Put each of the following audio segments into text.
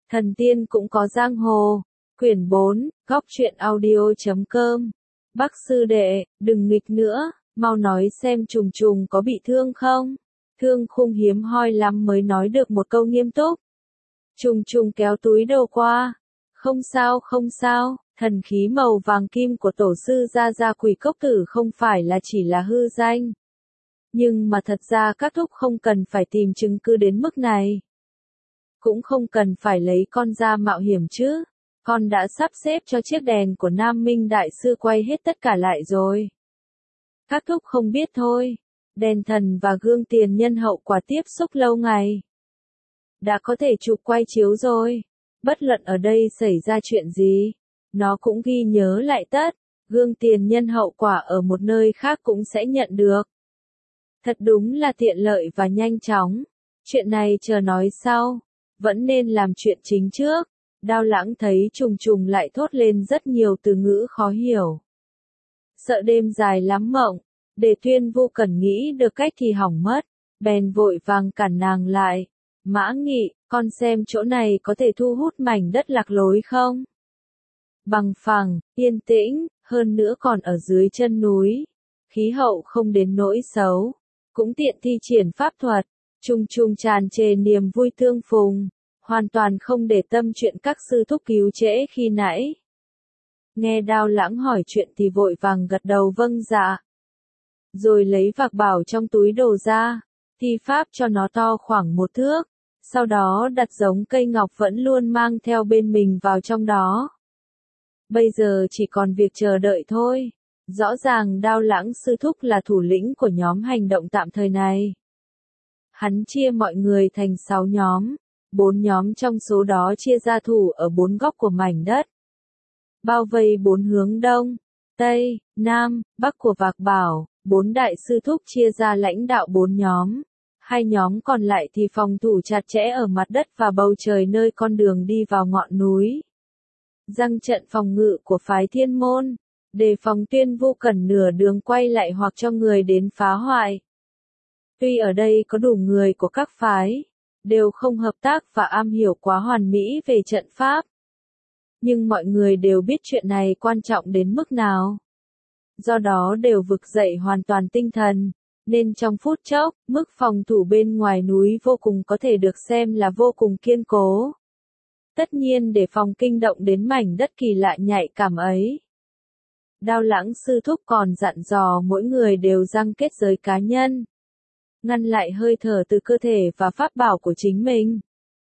Thần tiên cũng có giang hồ. Quyển 4, góc truyện audio.com. Bác sư đệ, đừng nghịch nữa, mau nói xem Trùng Trùng có bị thương không? Thương Khung hiếm hoi lắm mới nói được một câu nghiêm túc. Trùng Trùng kéo túi đồ qua. Không sao không sao, thần khí màu vàng kim của tổ sư Gia Gia Quỷ Cốc Tử không phải là chỉ là hư danh. Nhưng mà thật ra các thúc không cần phải tìm chứng cứ đến mức này. Cũng không cần phải lấy con ra mạo hiểm chứ. Con đã sắp xếp cho chiếc đèn của Nam Minh Đại Sư quay hết tất cả lại rồi. Các thúc không biết thôi. Đèn thần và gương tiền nhân hậu quả tiếp xúc lâu ngày. Đã có thể chụp quay chiếu rồi. Bất luận ở đây xảy ra chuyện gì, nó cũng ghi nhớ lại tất. Gương tiền nhân hậu quả ở một nơi khác cũng sẽ nhận được. Thật đúng là tiện lợi và nhanh chóng. Chuyện này chờ nói sau. Vẫn nên làm chuyện chính trước. Đao Lãng thấy Trùng Trùng lại thốt lên rất nhiều từ ngữ khó hiểu. Sợ đêm dài lắm mộng, để Tuyên Vô Cẩn nghĩ được cách thì hỏng mất, bèn vội vàng cản nàng lại. Mã Nghị, con xem chỗ này có thể thu hút mảnh đất lạc lối không? Bằng phẳng, yên tĩnh, hơn nữa còn ở dưới chân núi. Khí hậu không đến nỗi xấu, cũng tiện thi triển pháp thuật. Trùng Trùng tràn trề niềm vui tương phùng. Hoàn toàn không để tâm chuyện các sư thúc cứu trễ khi nãy. Nghe Đao Lãng hỏi chuyện thì vội vàng gật đầu vâng dạ. Rồi lấy vạc bảo trong túi đồ ra, thi pháp cho nó to khoảng 1 thước. Sau đó đặt giống cây ngọc vẫn luôn mang theo bên mình vào trong đó. Bây giờ chỉ còn việc chờ đợi thôi. Rõ ràng Đao Lãng sư thúc là thủ lĩnh của nhóm hành động tạm thời này. Hắn chia mọi người thành 6 nhóm. 4 nhóm trong số đó chia ra thủ ở 4 góc của mảnh đất. Bao vây 4 hướng đông, tây, nam, bắc của vạc bảo, 4 đại sư thúc chia ra lãnh đạo 4 nhóm. 2 nhóm còn lại thì phòng thủ chặt chẽ ở mặt đất và bầu trời nơi con đường đi vào ngọn núi. Răng trận phòng ngự của phái Thiên Môn, đề phòng Tuyên Vô Cẩn nửa đường quay lại hoặc cho người đến phá hoại. Tuy ở đây có đủ người của các phái, đều không hợp tác và am hiểu quá hoàn mỹ về trận pháp. Nhưng mọi người đều biết chuyện này quan trọng đến mức nào. Do đó đều vực dậy hoàn toàn tinh thần, nên trong phút chốc, mức phòng thủ bên ngoài núi vô cùng có thể được xem là vô cùng kiên cố. Tất nhiên để phòng kinh động đến mảnh đất kỳ lạ nhạy cảm ấy. Đao Lãng sư thúc còn dặn dò mỗi người đều răng kết giới cá nhân. Ngăn lại hơi thở từ cơ thể và pháp bảo của chính mình.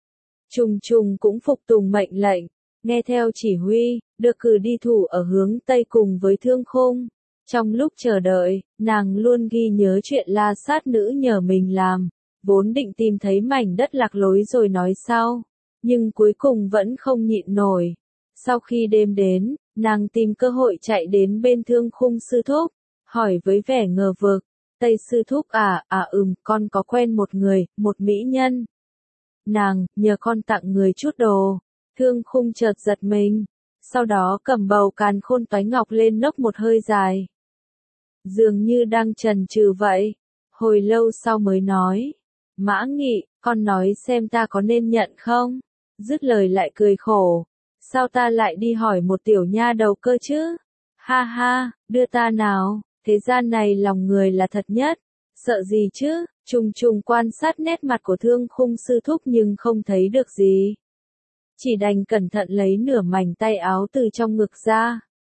Trùng Trùng cũng phục tùng mệnh lệnh, nghe theo chỉ huy, được cử đi thủ ở hướng Tây cùng với Thương Khung. Trong lúc chờ đợi, nàng luôn ghi nhớ chuyện La Sát nữ nhờ mình làm, vốn định tìm thấy mảnh đất lạc lối rồi nói sau, nhưng cuối cùng vẫn không nhịn nổi. Sau khi đêm đến, nàng tìm cơ hội chạy đến bên Thương Khung sư thúc, hỏi với vẻ ngờ vực. Tây sư thúc con có quen một người, một mỹ nhân. Nàng, nhờ con tặng người chút đồ. Thương Khung chợt giật mình. Sau đó cầm bầu càn khôn toái ngọc lên nốc một hơi dài. Dường như đang chần chừ vậy. Hồi lâu sau mới nói. Mã Nghị, con nói xem ta có nên nhận không? Dứt lời lại cười khổ. Sao ta lại đi hỏi một tiểu nha đầu cơ chứ? Ha ha, đưa ta nào. Thế gian này lòng người là thật nhất, sợ gì chứ? Trùng Trùng quan sát nét mặt của Thương Khung sư thúc nhưng không thấy được gì. Chỉ đành cẩn thận lấy nửa mảnh tay áo từ trong ngực ra.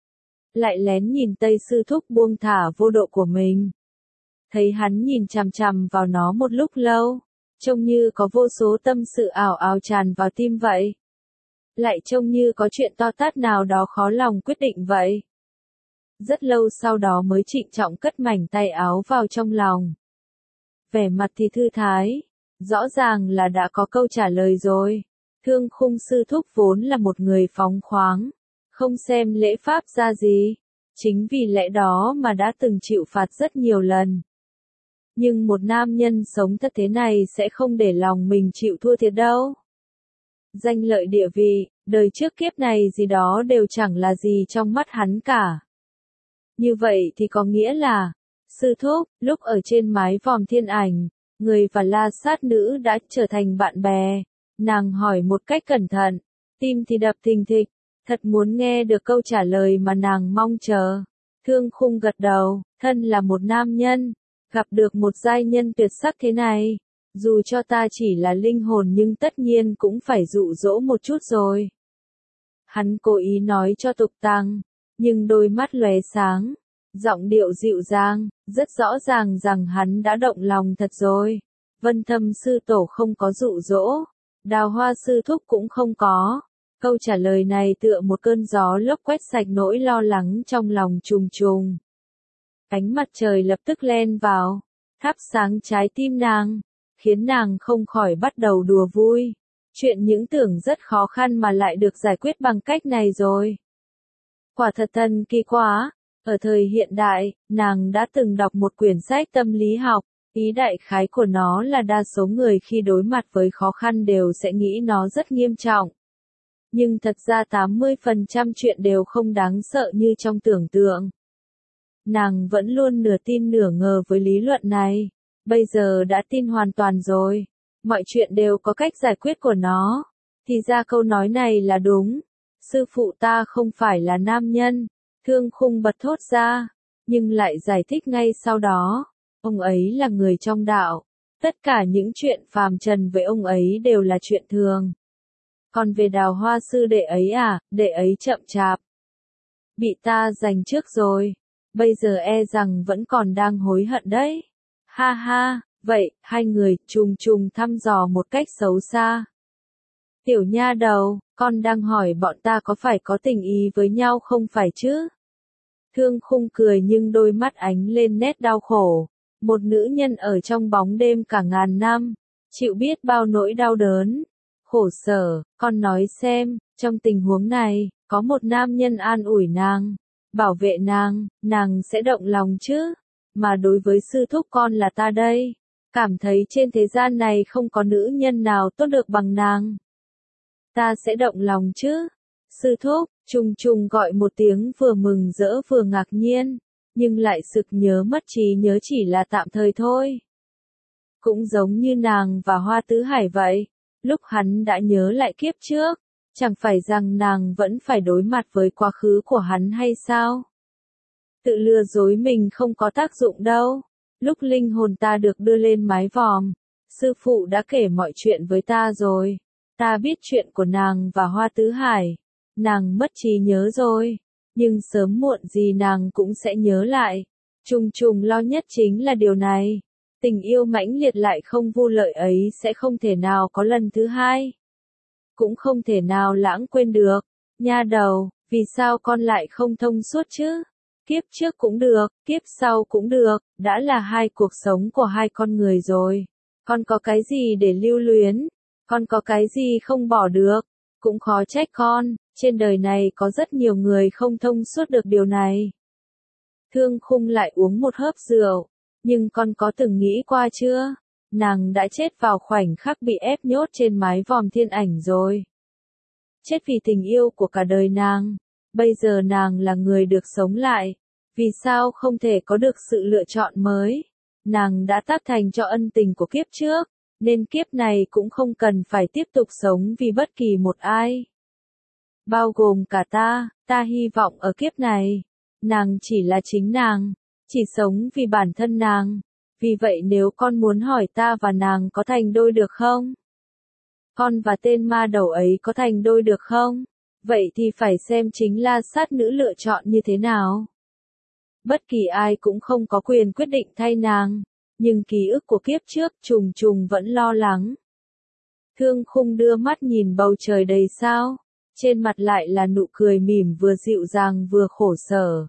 Lại lén nhìn Tây sư thúc buông thả vô độ của mình. Thấy hắn nhìn chằm chằm vào nó một lúc lâu, trông như có vô số tâm sự ảo ảo tràn vào tim vậy. Lại trông như có chuyện to tát nào đó khó lòng quyết định vậy. Rất lâu sau đó mới trịnh trọng cất mảnh tay áo vào trong lòng. Vẻ mặt thì thư thái, rõ ràng là đã có câu trả lời rồi. Thương Khung sư thúc vốn là một người phóng khoáng, không xem lễ pháp ra gì. Chính vì lẽ đó mà đã từng chịu phạt rất nhiều lần. Nhưng một nam nhân sống thật thế này sẽ không để lòng mình chịu thua thiệt đâu. Danh lợi địa vị, đời trước kiếp này gì đó đều chẳng là gì trong mắt hắn cả. Như vậy thì có nghĩa là, sư thúc, lúc ở trên mái vòm thiên ảnh, người và La Sát nữ đã trở thành bạn bè, Nàng hỏi một cách cẩn thận, tim thì đập thình thịch, thật muốn nghe được câu trả lời mà nàng mong chờ. Thương Khung gật đầu, thân là một nam nhân, gặp được một giai nhân tuyệt sắc thế này, dù cho ta chỉ là linh hồn nhưng tất nhiên cũng phải dụ dỗ một chút rồi. Hắn cố ý nói cho Tục Tăng, nhưng đôi mắt lóe sáng, giọng điệu dịu dàng, rất rõ ràng rằng hắn đã động lòng thật rồi. Vân Thâm sư tổ không có dụ dỗ, Đào Hoa sư thúc cũng không có. Câu trả lời này tựa một cơn gió lốc quét sạch nỗi lo lắng trong lòng trùng trùng. Ánh mặt trời lập tức len vào, thắp sáng trái tim nàng, khiến nàng không khỏi bắt đầu đùa vui. Chuyện những tưởng rất khó khăn mà lại được giải quyết bằng cách này rồi. Quả thật thần kỳ quá. Ở thời hiện đại, nàng đã từng đọc một quyển sách tâm lý học, ý đại khái của nó là đa số người khi đối mặt với khó khăn đều sẽ nghĩ nó rất nghiêm trọng. Nhưng thật ra 80% chuyện đều không đáng sợ như trong tưởng tượng. Nàng vẫn luôn nửa tin nửa ngờ với lý luận này, bây giờ đã tin hoàn toàn rồi, mọi chuyện đều có cách giải quyết của nó. Thì ra câu nói này là đúng, sư phụ ta không phải là nam nhân. Thương Khung bật thốt ra, nhưng lại giải thích ngay sau đó, ông ấy là người trong đạo, tất cả những chuyện phàm trần với ông ấy đều là chuyện thường. Còn về Đào Hoa sư đệ ấy à, đệ ấy chậm chạp, bị ta giành trước rồi, bây giờ e rằng vẫn còn đang hối hận đấy. Ha ha, vậy, hai người trùng trùng thăm dò một cách xấu xa. Tiểu nha đầu, con đang hỏi bọn ta có phải có tình ý với nhau không phải chứ? Thương Khung cười nhưng đôi mắt ánh lên nét đau khổ. Một nữ nhân ở trong bóng đêm cả ngàn năm, chịu biết bao nỗi đau đớn, khổ sở, con nói xem, trong tình huống này, có một nam nhân an ủi nàng, bảo vệ nàng sẽ động lòng chứ? Mà đối với sư thúc con là ta đây, cảm thấy trên thế gian này không có nữ nhân nào tốt được bằng nàng. Ta sẽ động lòng chứ? Sư thúc, trùng trùng gọi một tiếng vừa mừng rỡ vừa ngạc nhiên, nhưng lại sực nhớ mất trí nhớ chỉ là tạm thời thôi. Cũng giống như nàng và Hoa Tứ Hải vậy, lúc hắn đã nhớ lại kiếp trước, chẳng phải rằng nàng vẫn phải đối mặt với quá khứ của hắn hay sao? Tự lừa dối mình không có tác dụng đâu. Lúc linh hồn ta được đưa lên mái vòm, sư phụ đã kể mọi chuyện với ta rồi. Ta biết chuyện của nàng và Hoa Tứ Hải. Nàng mất trí nhớ rồi, nhưng sớm muộn gì nàng cũng sẽ nhớ lại. Trùng trùng lo nhất chính là điều này. Tình yêu mãnh liệt lại không vô lợi ấy sẽ không thể nào có lần thứ hai. Cũng không thể nào lãng quên được. Nha đầu, vì sao con lại không thông suốt chứ? Kiếp trước cũng được, kiếp sau cũng được, đã là hai cuộc sống của hai con người rồi. Con có cái gì để lưu luyến? Con có cái gì không bỏ được? Cũng khó trách con, trên đời này có rất nhiều người không thông suốt được điều này. Thương Khung lại uống một hớp rượu, nhưng con có từng nghĩ qua chưa? Nàng đã chết vào khoảnh khắc bị ép nhốt trên mái vòm thiên ảnh rồi. Chết vì tình yêu của cả đời nàng. Bây giờ nàng là người được sống lại. Vì sao không thể có được sự lựa chọn mới? Nàng đã tác thành cho ân tình của kiếp trước, nên kiếp này cũng không cần phải tiếp tục sống vì bất kỳ một ai. Bao gồm cả ta hy vọng ở kiếp này, nàng chỉ là chính nàng, chỉ sống vì bản thân nàng. Vì vậy nếu con muốn hỏi ta và nàng có thành đôi được không? Con và tên ma đầu ấy có thành đôi được không? Vậy thì phải xem chính La Sát Nữ lựa chọn như thế nào. Bất kỳ ai cũng không có quyền quyết định thay nàng, nhưng ký ức của kiếp trước trùng trùng vẫn lo lắng. Thương Khung đưa mắt nhìn bầu trời đầy sao, trên mặt lại là nụ cười mỉm vừa dịu dàng vừa khổ sở.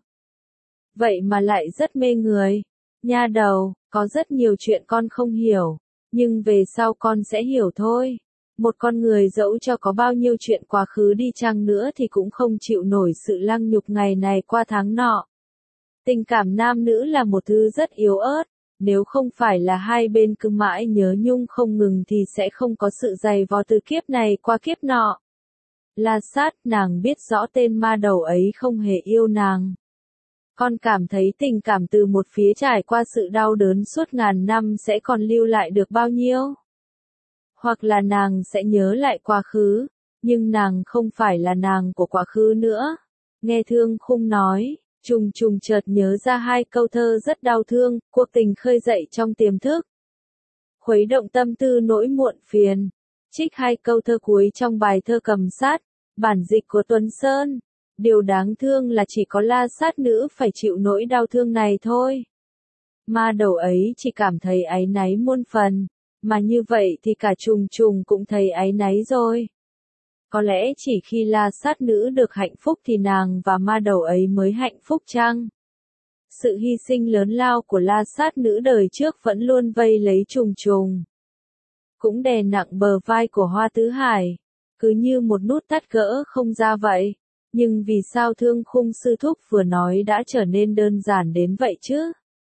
Vậy mà lại rất mê người. Nha đầu, có rất nhiều chuyện con không hiểu, nhưng về sau con sẽ hiểu thôi. Một con người dẫu cho có bao nhiêu chuyện quá khứ đi chăng nữa thì cũng không chịu nổi sự lăng nhục ngày này qua tháng nọ. Tình cảm nam nữ là một thứ rất yếu ớt, nếu không phải là hai bên cứ mãi nhớ nhung không ngừng thì sẽ không có sự dày vò từ kiếp này qua kiếp nọ. La Sát, nàng biết rõ tên ma đầu ấy không hề yêu nàng. Con cảm thấy tình cảm từ một phía trải qua sự đau đớn suốt ngàn năm sẽ còn lưu lại được bao nhiêu? Hoặc là nàng sẽ nhớ lại quá khứ, nhưng nàng không phải là nàng của quá khứ nữa. Nghe Thương Khung nói, Trùng Trùng chợt nhớ ra hai câu thơ rất đau thương, cuộc tình khơi dậy trong tiềm thức. Khuấy động tâm tư nỗi muộn phiền. Trích hai câu thơ cuối trong bài thơ Cầm Sát, bản dịch của Tuấn Sơn. Điều đáng thương là chỉ có La Sát nữ phải chịu nỗi đau thương này thôi. Ma đầu ấy chỉ cảm thấy áy náy muôn phần, mà như vậy thì cả Trùng Trùng cũng thấy áy náy rồi. Có lẽ chỉ khi La Sát nữ được hạnh phúc thì nàng và ma đầu ấy mới hạnh phúc chăng? Sự hy sinh lớn lao của La Sát nữ đời trước vẫn luôn vây lấy Trùng Trùng. Cũng đè nặng bờ vai của Hoa Tứ Hải, cứ như một nút thắt gỡ không ra vậy. Nhưng vì sao Thương Khung sư thúc vừa nói đã trở nên đơn giản đến vậy chứ?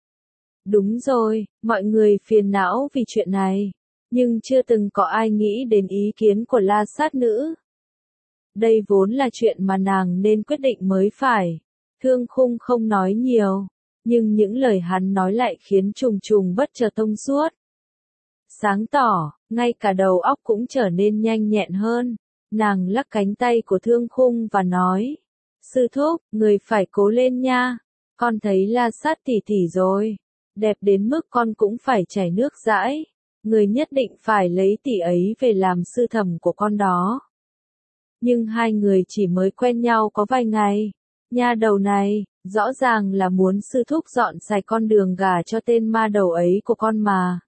Đúng rồi, mọi người phiền não vì chuyện này, nhưng chưa từng có ai nghĩ đến ý kiến của La Sát nữ. Đây vốn là chuyện mà nàng nên quyết định mới phải. Thương Khung không nói nhiều, nhưng những lời hắn nói lại khiến Trùng Trùng bất chợt thông suốt. Sáng tỏ, ngay cả đầu óc cũng trở nên nhanh nhẹn hơn. Nàng lắc cánh tay của Thương Khung và nói, sư thúc, người phải cố lên nha, con thấy La Sát tỷ tỷ rồi, đẹp đến mức con cũng phải chảy nước dãi, người nhất định phải lấy tỷ ấy về làm sư thẩm của con đó. Nhưng hai người chỉ mới quen nhau có vài ngày, nha đầu này, rõ ràng là muốn sư thúc dọn sạch con đường gả cho tên ma đầu ấy của con mà.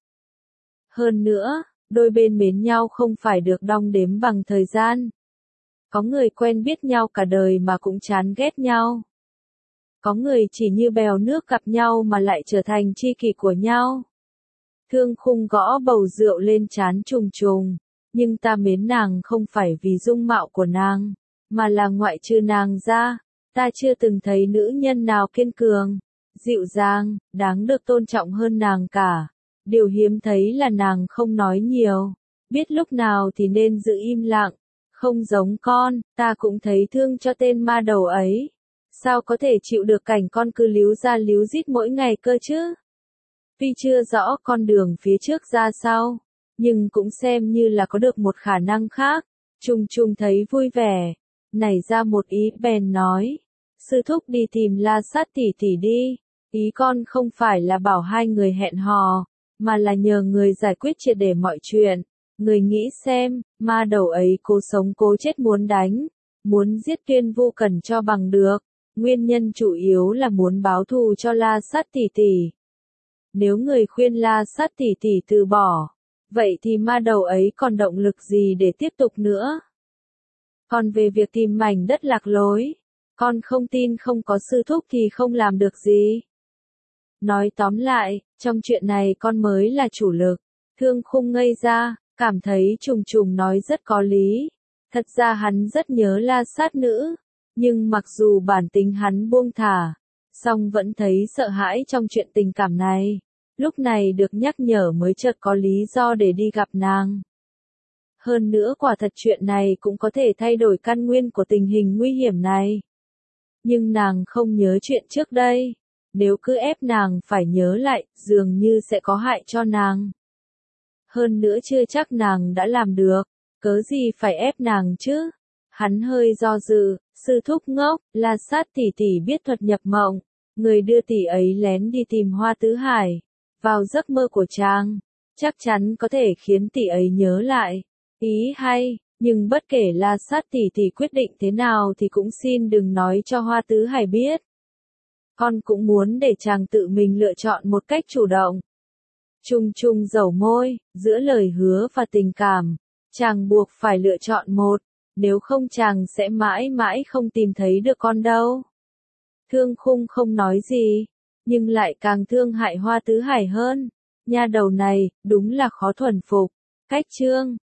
Hơn nữa, đôi bên mến nhau không phải được đong đếm bằng thời gian. Có người quen biết nhau cả đời mà cũng chán ghét nhau. Có người chỉ như bèo nước gặp nhau mà lại trở thành tri kỷ của nhau. Thương Khung gõ bầu rượu lên trán Trùng Trùng, nhưng ta mến nàng không phải vì dung mạo của nàng, mà là ngoại trừ nàng ra, ta chưa từng thấy nữ nhân nào kiên cường, dịu dàng, đáng được tôn trọng hơn nàng cả. Điều hiếm thấy là nàng không nói nhiều, biết lúc nào thì nên giữ im lặng, không giống con, ta cũng thấy thương cho tên ma đầu ấy. Sao có thể chịu được cảnh con cứ líu ra líu rít mỗi ngày cơ chứ? Tuy chưa rõ con đường phía trước ra sao, nhưng cũng xem như là có được một khả năng khác. Trùng Trùng thấy vui vẻ, nảy ra một ý bèn nói, sư thúc đi tìm La Sát tỷ tỷ đi, ý con không phải là bảo hai người hẹn hò, mà là nhờ người giải quyết triệt để mọi chuyện. Người nghĩ xem, ma đầu ấy cố sống cố chết muốn đánh, muốn giết Tuyên Vu Cần cho bằng được, nguyên nhân chủ yếu là muốn báo thù cho La Sát tỷ tỷ. Nếu người khuyên La Sát tỷ tỷ từ bỏ, vậy thì ma đầu ấy còn động lực gì để tiếp tục nữa? Còn về việc tìm mảnh đất lạc lối, con không tin không có sư thúc thì không làm được gì. Nói tóm lại, trong chuyện này con mới là chủ lực. Thương Khung ngây ra, cảm thấy Trùng Trùng nói rất có lý. Thật ra hắn rất nhớ La Sát nữ, nhưng mặc dù bản tính hắn buông thả, song vẫn thấy sợ hãi trong chuyện tình cảm này. Lúc này được nhắc nhở mới chợt có lý do để đi gặp nàng. Hơn nữa quả thật chuyện này cũng có thể thay đổi căn nguyên của tình hình nguy hiểm này. Nhưng nàng không nhớ chuyện trước đây. Nếu cứ ép nàng phải nhớ lại, dường như sẽ có hại cho nàng. Hơn nữa chưa chắc nàng đã làm được, cớ gì phải ép nàng chứ? Hắn hơi do dự, sư thúc ngốc, La Sát tỷ tỷ biết thuật nhập mộng, người đưa tỷ ấy lén đi tìm Hoa Tứ Hải, vào giấc mơ của chàng, chắc chắn có thể khiến tỷ ấy nhớ lại. Ý hay, nhưng bất kể La Sát tỷ tỷ quyết định thế nào thì cũng xin đừng nói cho Hoa Tứ Hải biết. Con cũng muốn để chàng tự mình lựa chọn một cách chủ động. Trùng Trùng dẩu môi, giữa lời hứa và tình cảm, chàng buộc phải lựa chọn một, nếu không chàng sẽ mãi mãi không tìm thấy được con đâu. Thương Khung không nói gì, nhưng lại càng thương hại Hoa Tứ Hải hơn. Nha đầu này, đúng là khó thuần phục. Cách chương